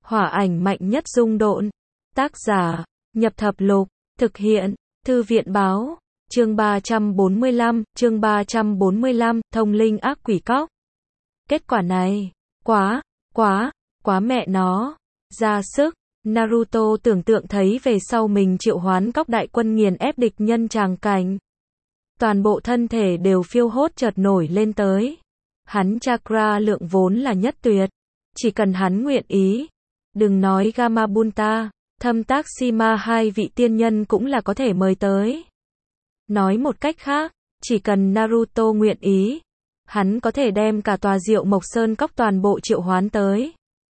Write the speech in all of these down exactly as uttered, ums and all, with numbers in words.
Hỏa ảnh mạnh nhất dung độn. Tác giả, Nhập Thập Lục, thực hiện, Thư viện báo, chương ba trăm bốn mươi lăm, chương ba trăm bốn mươi lăm, thông linh ác quỷ cóc. Kết quả này, quá, quá, quá mẹ nó, ra sức. Naruto tưởng tượng thấy về sau mình triệu hoán cóc đại quân nghiền ép địch nhân tràng cảnh. Toàn bộ thân thể đều phiêu hốt chợt nổi lên tới. Hắn chakra lượng vốn là nhất tuyệt. Chỉ cần hắn nguyện ý. Đừng nói Gamabunta, Thâm Tác Shima hai vị tiên nhân cũng là có thể mời tới. Nói một cách khác, chỉ cần Naruto nguyện ý, hắn có thể đem cả tòa Diệu Mộc Sơn cóc toàn bộ triệu hoán tới.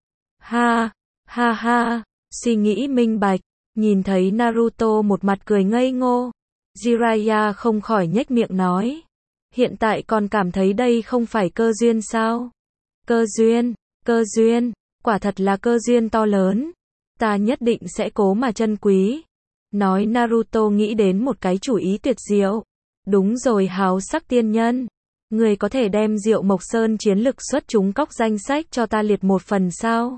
Ha, ha ha, suy nghĩ minh bạch, nhìn thấy Naruto một mặt cười ngây ngô, Jiraiya không khỏi nhếch miệng nói. Hiện tại còn cảm thấy đây không phải cơ duyên sao? Cơ duyên, cơ duyên, quả thật là cơ duyên to lớn. Ta nhất định sẽ cố mà trân quý. Nói Naruto nghĩ đến một cái chủ ý tuyệt diệu. Đúng rồi háo sắc tiên nhân. Người có thể đem Diệu Mộc Sơn chiến lực xuất chúng cóc danh sách cho ta liệt một phần sao?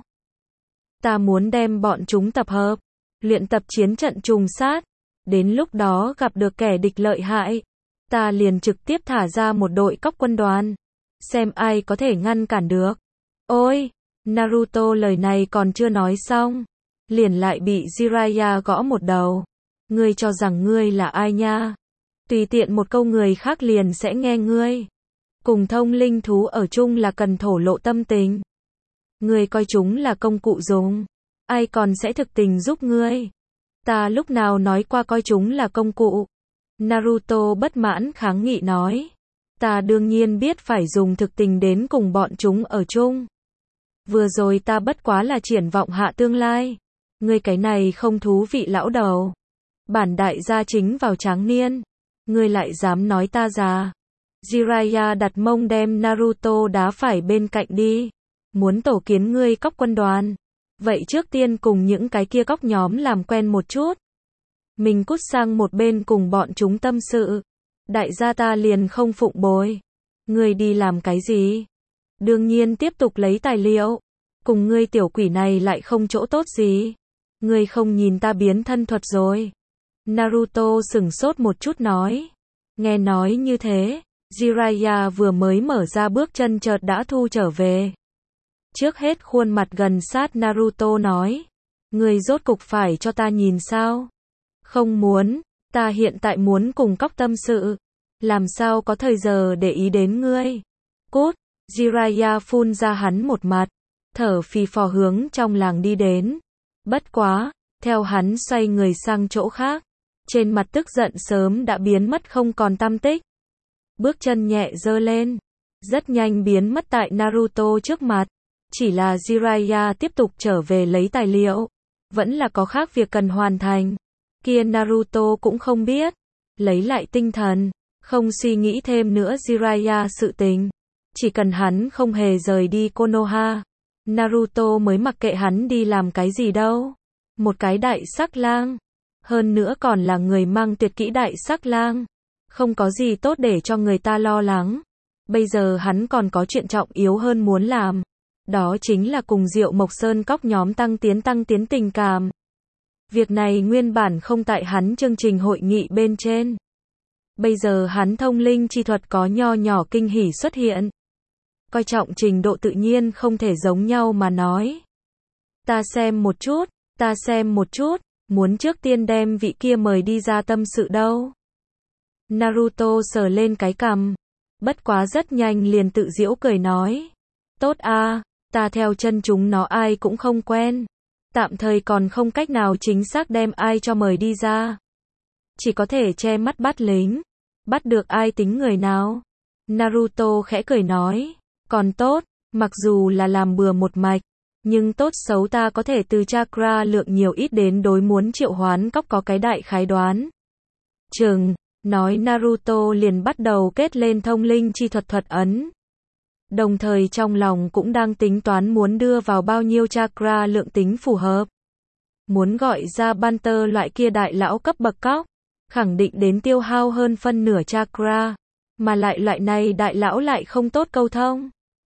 Ta muốn đem bọn chúng tập hợp, luyện tập chiến trận trùng sát. Đến lúc đó gặp được kẻ địch lợi hại, ta liền trực tiếp thả ra một đội cóc quân đoàn. Xem ai có thể ngăn cản được. Ôi, Naruto lời này còn chưa nói xong, liền lại bị Jiraiya gõ một đầu. Ngươi cho rằng ngươi là ai nha? Tùy tiện một câu người khác liền sẽ nghe ngươi. Cùng thông linh thú ở chung là cần thổ lộ tâm tình. Ngươi coi chúng là công cụ dùng, ai còn sẽ thực tình giúp ngươi? Ta lúc nào nói qua coi chúng là công cụ? Naruto bất mãn kháng nghị nói. Ta đương nhiên biết phải dùng thực tình đến cùng bọn chúng ở chung. Vừa rồi ta bất quá là triển vọng hạ tương lai. Ngươi cái này không thú vị lão đầu. Bản đại gia chính vào tráng niên. Ngươi lại dám nói ta già. Jiraiya đặt mông đem Naruto đá phải bên cạnh đi. Muốn tổ kiến ngươi cóc quân đoàn. Vậy trước tiên cùng những cái kia cóc nhóm làm quen một chút. Mình cút sang một bên cùng bọn chúng tâm sự. Đại gia ta liền không phụng bồi. Ngươi đi làm cái gì? Đương nhiên tiếp tục lấy tài liệu. Cùng ngươi tiểu quỷ này lại không chỗ tốt gì. Ngươi không nhìn ta biến thân thuật rồi. Naruto sửng sốt một chút nói. Nghe nói như thế, Jiraiya vừa mới mở ra bước chân chợt đã thu trở về. Trước hết khuôn mặt gần sát Naruto nói. Ngươi rốt cục phải cho ta nhìn sao? Không muốn, ta hiện tại muốn cùng cóc tâm sự. Làm sao có thời giờ để ý đến ngươi? Cút, Jiraiya phun ra hắn một mặt. Thở phì phò hướng trong làng đi đến. Bất quá, theo hắn xoay người sang chỗ khác. Trên mặt tức giận sớm đã biến mất không còn tăm tích. Bước chân nhẹ giơ lên. Rất nhanh biến mất tại Naruto trước mặt. Chỉ là Jiraiya tiếp tục trở về lấy tài liệu. Vẫn là có khác việc cần hoàn thành. Kia Naruto cũng không biết. Lấy lại tinh thần. Không suy nghĩ thêm nữa Jiraiya sự tình. Chỉ cần hắn không hề rời đi Konoha. Naruto mới mặc kệ hắn đi làm cái gì đâu. Một cái đại sắc lang. Hơn nữa còn là người mang tuyệt kỹ đại sắc lang. Không có gì tốt để cho người ta lo lắng. Bây giờ hắn còn có chuyện trọng yếu hơn muốn làm. Đó chính là cùng Diệu Mộc Sơn cóc nhóm tăng tiến tăng tiến tình cảm. Việc này nguyên bản không tại hắn chương trình hội nghị bên trên. Bây giờ hắn thông linh chi thuật có nho nhỏ kinh hỉ xuất hiện. Coi trọng trình độ tự nhiên không thể giống nhau mà nói. Ta xem một chút, ta xem một chút, muốn trước tiên đem vị kia mời đi ra tâm sự đâu. Naruto sờ lên cái cằm. Bất quá rất nhanh liền tự giễu cười nói. Tốt a, ta theo chân chúng nó ai cũng không quen. Tạm thời còn không cách nào chính xác đem ai cho mời đi ra. Chỉ có thể che mắt bắt lính. Bắt được ai tính người nào. Naruto khẽ cười nói. Còn tốt, mặc dù là làm bừa một mạch. Nhưng tốt xấu ta có thể từ chakra lượng nhiều ít đến đối muốn triệu hoán cóc có cái đại khái đoán. Chừng, nói Naruto liền bắt đầu kết lên thông linh chi thuật thuật ấn. Đồng thời trong lòng cũng đang tính toán muốn đưa vào bao nhiêu chakra lượng tính phù hợp. Muốn gọi ra Banter loại kia đại lão cấp bậc cóc, khẳng định đến tiêu hao hơn phân nửa chakra. Mà lại loại này đại lão lại không tốt câu thông.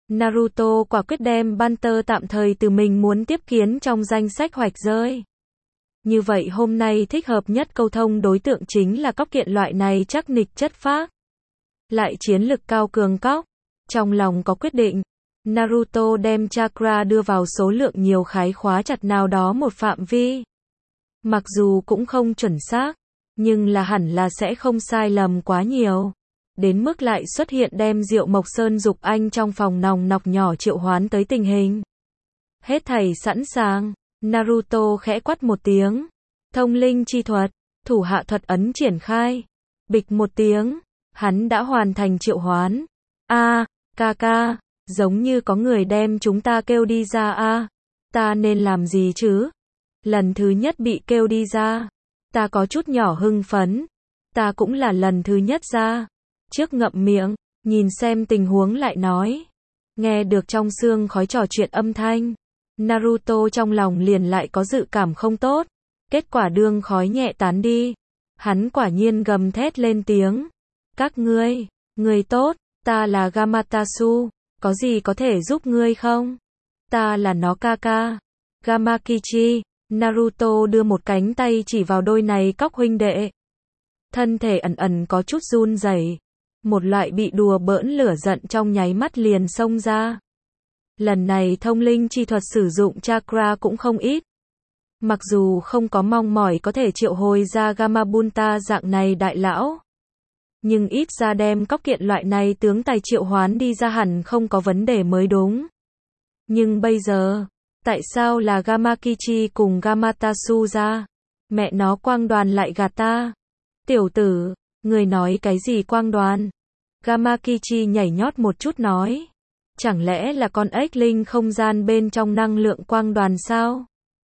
Naruto quả quyết đem Banter tạm thời từ mình muốn tiếp kiến trong danh sách hoạch rơi. Như vậy hôm nay thích hợp nhất câu thông đối tượng chính là cóc kiện loại này chắc nịch chất phác. Lại chiến lực cao cường cóc. Trong lòng có quyết định, Naruto đem chakra đưa vào số lượng nhiều khái khóa chặt nào đó một phạm vi. Mặc dù cũng không chuẩn xác, nhưng là hẳn là sẽ không sai lầm quá nhiều. Đến mức lại xuất hiện đem Diệu Mộc Sơn Dục Anh trong phòng nòng nọc nhỏ triệu hoán tới tình hình. Hết thảy sẵn sàng, Naruto khẽ quát một tiếng. Thông linh chi thuật, thủ hạ thuật ấn triển khai. Bịch một tiếng, hắn đã hoàn thành triệu hoán. A, ca ca, giống như có người đem chúng ta kêu đi ra a. Ta nên làm gì chứ? Lần thứ nhất bị kêu đi ra, ta có chút nhỏ hưng phấn. Ta cũng là lần thứ nhất ra. Trước ngậm miệng, nhìn xem tình huống lại nói. Nghe được trong xương khói trò chuyện âm thanh, Naruto trong lòng liền lại có dự cảm không tốt. Kết quả đương khói nhẹ tán đi, hắn quả nhiên gầm thét lên tiếng. Các ngươi, người tốt, ta là Gamatasu, có gì có thể giúp ngươi không? Ta là nó Kaka. Gamakichi, Naruto đưa một cánh tay chỉ vào đôi này cóc huynh đệ. Thân thể ẩn ẩn có chút run rẩy. Một loại bị đùa bỡn lửa giận trong nháy mắt liền xông ra. Lần này thông linh chi thuật sử dụng chakra cũng không ít. Mặc dù không có mong mỏi có thể triệu hồi ra Gamabunta dạng này đại lão, nhưng ít ra đem cóc kiện loại này tướng tài triệu hoán đi ra hẳn không có vấn đề mới đúng. Nhưng bây giờ, tại sao là Gamakichi cùng Gamatasu ra? Mẹ nó quang đoàn lại gạt ta. Tiểu tử, người nói cái gì quang đoàn? Gamakichi nhảy nhót một chút nói. Chẳng lẽ là con ếch linh không gian bên trong năng lượng quang đoàn sao?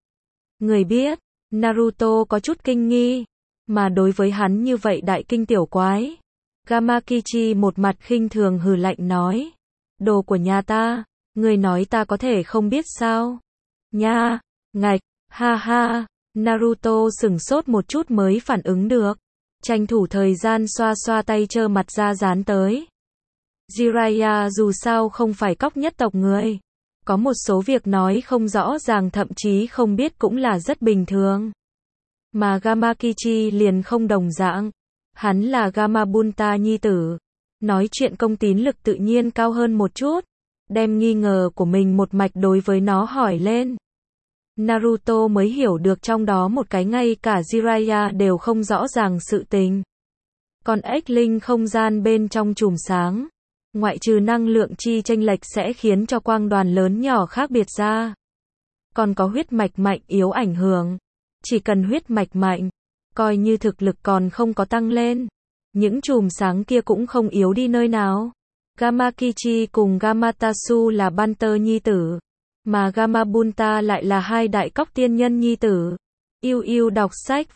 Người biết, Naruto có chút kinh nghi, mà đối với hắn như vậy đại kinh tiểu quái. Gamakichi một mặt khinh thường hừ lạnh nói. Đồ của nhà ta, người nói ta có thể không biết sao? Nha, ngạch, ha ha, Naruto sửng sốt một chút mới phản ứng được. Tranh thủ thời gian xoa xoa tay trơ mặt ra dán tới. Jiraiya dù sao không phải cóc nhất tộc người. Có một số việc nói không rõ ràng thậm chí không biết cũng là rất bình thường. Mà Gamakichi liền không đồng dạng. Hắn là Gamabunta nhi tử. Nói chuyện công tín lực tự nhiên cao hơn một chút. Đem nghi ngờ của mình một mạch đối với nó hỏi lên. Naruto mới hiểu được trong đó một cái ngay cả Jiraiya đều không rõ ràng sự tình. Còn ếch linh không gian bên trong chùm sáng, ngoại trừ năng lượng chi chênh lệch sẽ khiến cho quang đoàn lớn nhỏ khác biệt ra, còn có huyết mạch mạnh yếu ảnh hưởng. Chỉ cần huyết mạch mạnh, coi như thực lực còn không có tăng lên, những chùm sáng kia cũng không yếu đi nơi nào. Gamakichi cùng Gamatasu là Banter nhi tử, mà Gamabunta lại là hai đại cóc tiên nhân nhi tử. Yêu yêu đọc sách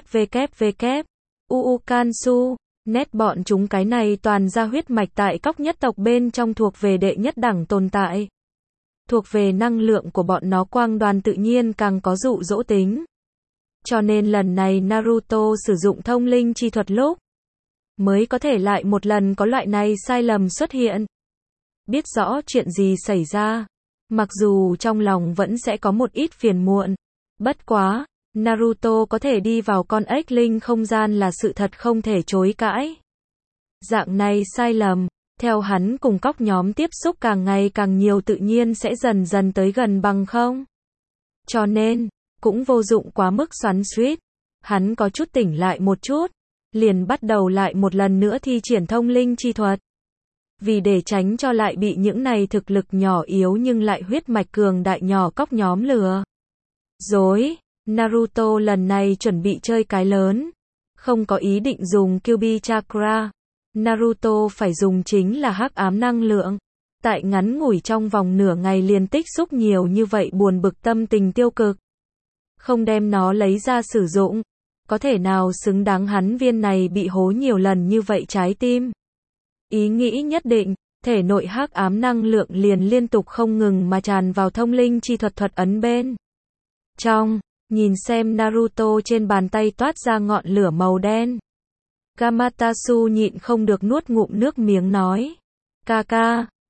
www. Uukansu, nét bọn chúng cái này toàn ra huyết mạch tại cóc nhất tộc bên trong thuộc về đệ nhất đẳng tồn tại. Thuộc về năng lượng của bọn nó quang đoàn tự nhiên càng có dụ dỗ tính. Cho nên lần này Naruto sử dụng thông linh chi thuật lúc, mới có thể lại một lần có loại này sai lầm xuất hiện. Biết rõ chuyện gì xảy ra, mặc dù trong lòng vẫn sẽ có một ít phiền muộn. Bất quá, Naruto có thể đi vào con ếch linh không gian là sự thật không thể chối cãi. Dạng này sai lầm, theo hắn cùng cóc nhóm tiếp xúc càng ngày càng nhiều tự nhiên sẽ dần dần tới gần bằng không. Cho nên, cũng vô dụng quá mức xoắn xuýt. Hắn có chút tỉnh lại một chút, liền bắt đầu lại một lần nữa thi triển thông linh chi thuật. Vì để tránh cho lại bị những này thực lực nhỏ yếu nhưng lại huyết mạch cường đại nhỏ cóc nhóm lừa dối, Naruto lần này chuẩn bị chơi cái lớn. Không có ý định dùng Kyuubi Chakra. Naruto phải dùng chính là hắc ám năng lượng. Tại ngắn ngủi trong vòng nửa ngày liền tích xúc nhiều như vậy buồn bực tâm tình tiêu cực. Không đem nó lấy ra sử dụng, có thể nào xứng đáng hắn viên này bị hố nhiều lần như vậy trái tim. Ý nghĩ nhất định, thể nội hắc ám năng lượng liền liên tục không ngừng mà tràn vào thông linh chi thuật thuật ấn bên trong, nhìn xem Naruto trên bàn tay toát ra ngọn lửa màu đen. Gamatasu nhịn không được nuốt ngụm nước miếng nói. Kaka,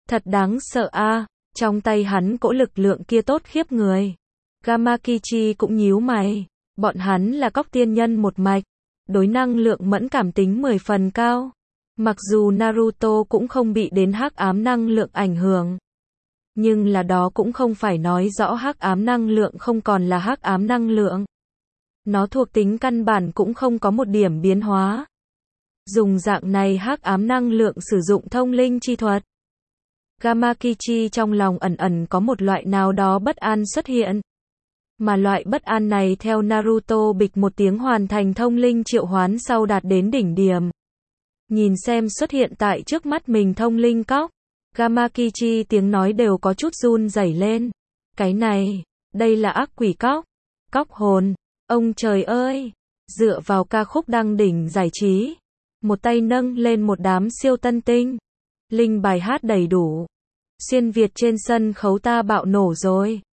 Thật đáng sợ a, trong tay hắn cỗ lực lượng kia tốt khiếp người. Gamakichi cũng nhíu mày, bọn hắn là cóc tiên nhân một mạch, đối năng lượng mẫn cảm tính mười phần cao. Mặc dù Naruto cũng không bị đến hắc ám năng lượng ảnh hưởng, nhưng là đó cũng không phải nói rõ hắc ám năng lượng không còn là hắc ám năng lượng. Nó thuộc tính căn bản cũng không có một điểm biến hóa. Dùng dạng này hắc ám năng lượng sử dụng thông linh chi thuật. Gamakichi trong lòng ẩn ẩn có một loại nào đó bất an xuất hiện. Mà loại bất an này theo Naruto bịch một tiếng hoàn thành thông linh triệu hoán sau đạt đến đỉnh điểm. Nhìn xem xuất hiện tại trước mắt mình thông linh cóc. Gamakichi tiếng nói đều có chút run rẩy lên. Cái này, đây là ác quỷ cóc. Cóc hồn, ông trời ơi. Dựa vào ca khúc đăng đỉnh giải trí. Một tay nâng lên một đám siêu tân tinh. Linh bài hát đầy đủ. Xuyên Việt trên sân khấu ta bạo nổ rồi.